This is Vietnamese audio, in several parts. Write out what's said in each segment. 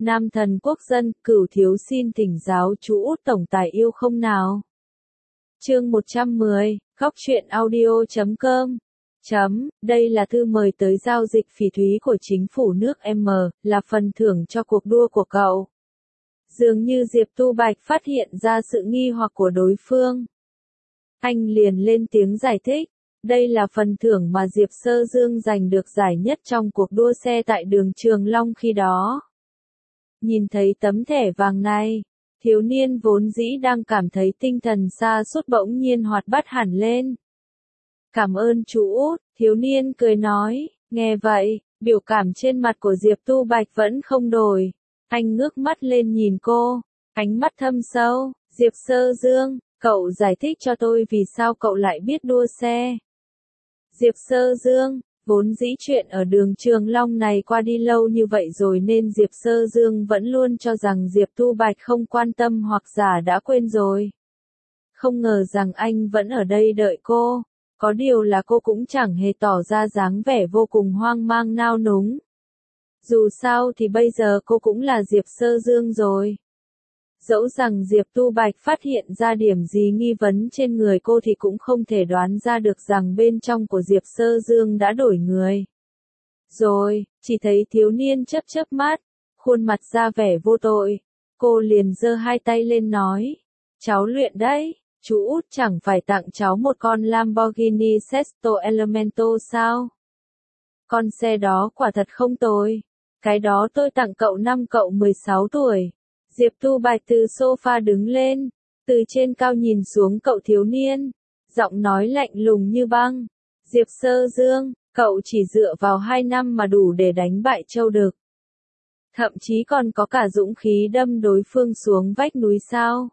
Nam thần quốc dân, Cửu thiếu xin thỉnh giáo chú Út tổng tài yêu không nào. Chương 110, góc truyện audio.com. Đây là thư mời tới giao dịch phỉ thúy của chính phủ nước M, là phần thưởng cho cuộc đua của cậu. Dường như Diệp Tu Bạch phát hiện ra sự nghi hoặc của đối phương. Anh liền lên tiếng giải thích. Đây là phần thưởng mà Diệp Sơ Dương giành được giải nhất trong cuộc đua xe tại đường Trường Long khi đó. Nhìn thấy tấm thẻ vàng này, thiếu niên vốn dĩ đang cảm thấy tinh thần sa sút bỗng nhiên hoạt bát hẳn lên. Cảm ơn chú Út, thiếu niên cười nói. Nghe vậy, biểu cảm trên mặt của Diệp Tu Bạch vẫn không đổi. Anh ngước mắt lên nhìn cô, ánh mắt thâm sâu. Diệp Sơ Dương, cậu giải thích cho tôi vì sao cậu lại biết đua xe. Diệp Sơ Dương, vốn dĩ chuyện ở đường Trường Long này qua đi lâu như vậy rồi nên Diệp Sơ Dương vẫn luôn cho rằng Diệp Tu Bạch không quan tâm hoặc giả đã quên rồi. Không ngờ rằng anh vẫn ở đây đợi cô, có điều là cô cũng chẳng hề tỏ ra dáng vẻ vô cùng hoang mang nao núng. Dù sao thì bây giờ cô cũng là Diệp Sơ Dương rồi. Dẫu rằng Diệp Tu Bạch phát hiện ra điểm gì nghi vấn trên người cô thì cũng không thể đoán ra được rằng bên trong của Diệp Sơ Dương đã đổi người. Rồi, chỉ thấy thiếu niên chớp chớp mắt, khuôn mặt ra vẻ vô tội. Cô liền giơ hai tay lên nói, cháu luyện đấy, chú Út chẳng phải tặng cháu một con Lamborghini Sesto Elemento sao? Con xe đó quả thật không tồi. Cái đó tôi tặng cậu năm cậu 16 tuổi. Diệp Tu Bạch từ sofa đứng lên, từ trên cao nhìn xuống cậu thiếu niên, giọng nói lạnh lùng như băng. Diệp Sơ Dương, cậu chỉ dựa vào 2 năm mà đủ để đánh bại Châu Đực. Thậm chí còn có cả dũng khí đâm đối phương xuống vách núi sao.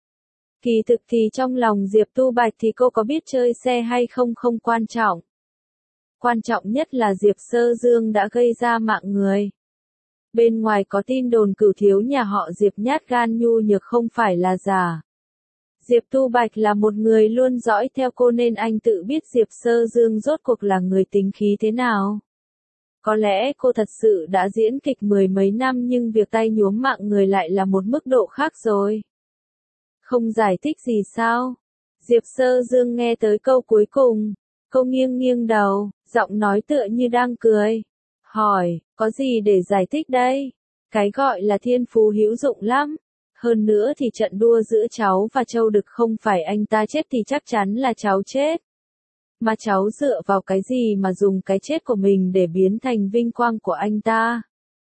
Kỳ thực thì trong lòng Diệp Tu Bạch thì cô có biết chơi xe hay không không quan trọng. Quan trọng nhất là Diệp Sơ Dương đã gây ra mạng người. Bên ngoài có tin đồn Cửu thiếu nhà họ Diệp nhát gan nhu nhược không phải là giả. Diệp Tu Bạch là một người luôn dõi theo cô nên anh tự biết Diệp Sơ Dương rốt cuộc là người tính khí thế nào. Có lẽ cô thật sự đã diễn kịch 10 mấy năm nhưng việc tay nhuốm mạng người lại là một mức độ khác rồi. Không giải thích gì sao? Diệp Sơ Dương nghe tới câu cuối cùng, cô nghiêng nghiêng đầu, giọng nói tựa như đang cười. Hỏi, có gì để giải thích đây? Cái gọi là thiên phú hữu dụng lắm. Hơn nữa thì trận đua giữa cháu và Châu Đực không phải anh ta chết thì chắc chắn là cháu chết. Mà cháu dựa vào cái gì mà dùng cái chết của mình để biến thành vinh quang của anh ta?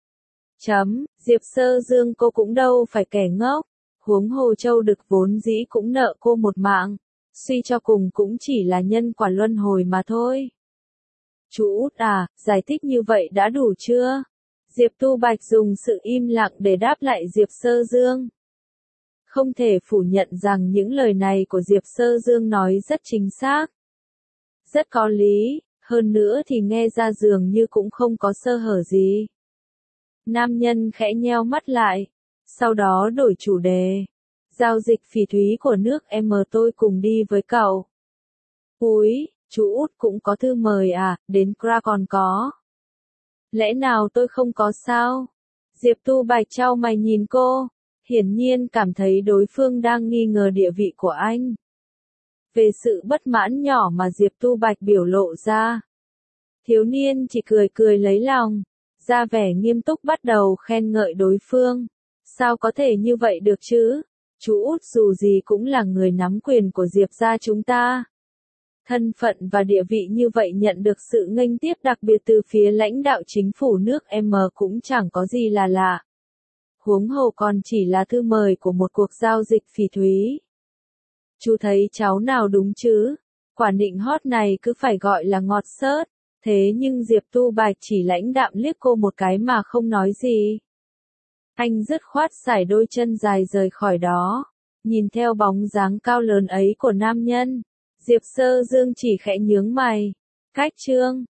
Diệp Sơ Dương cô cũng đâu phải kẻ ngốc. Huống hồ Châu Đực vốn dĩ cũng nợ cô một mạng. Suy cho cùng cũng chỉ là nhân quả luân hồi mà thôi. Chú Út à, giải thích như vậy đã đủ chưa? Diệp Tu Bạch dùng sự im lặng để đáp lại Diệp Sơ Dương. Không thể phủ nhận rằng những lời này của Diệp Sơ Dương nói rất chính xác. Rất có lý, hơn nữa thì nghe ra dường như cũng không có sơ hở gì. Nam nhân khẽ nheo mắt lại, sau đó đổi chủ đề. Giao dịch phỉ thúy của nước M tôi cùng đi với cậu. Úi, chú Út cũng có thư mời à, đến Kra còn có. Lẽ nào tôi không có sao? Diệp Tu Bạch chau mày nhìn cô, hiển nhiên cảm thấy đối phương đang nghi ngờ địa vị của anh. Về sự bất mãn nhỏ mà Diệp Tu Bạch biểu lộ ra, thiếu niên chỉ cười cười lấy lòng, ra vẻ nghiêm túc bắt đầu khen ngợi đối phương. Sao có thể như vậy được chứ? Chú Út dù gì cũng là người nắm quyền của Diệp gia chúng ta. Thân phận và địa vị như vậy nhận được sự nghênh tiếp đặc biệt từ phía lãnh đạo chính phủ nước M cũng chẳng có gì là lạ. Huống hồ còn chỉ là thư mời của một cuộc giao dịch phỉ thúy. Chú thấy cháu nào đúng chứ? Quả nịnh hót này cứ phải gọi là ngọt xớt. Thế nhưng Diệp Tu Bạch chỉ lãnh đạm liếc cô một cái mà không nói gì. Anh dứt khoát sải đôi chân dài rời khỏi đó. Nhìn theo bóng dáng cao lớn ấy của nam nhân, Diệp Sơ Dương chỉ khẽ nhướng mày. Cách trương,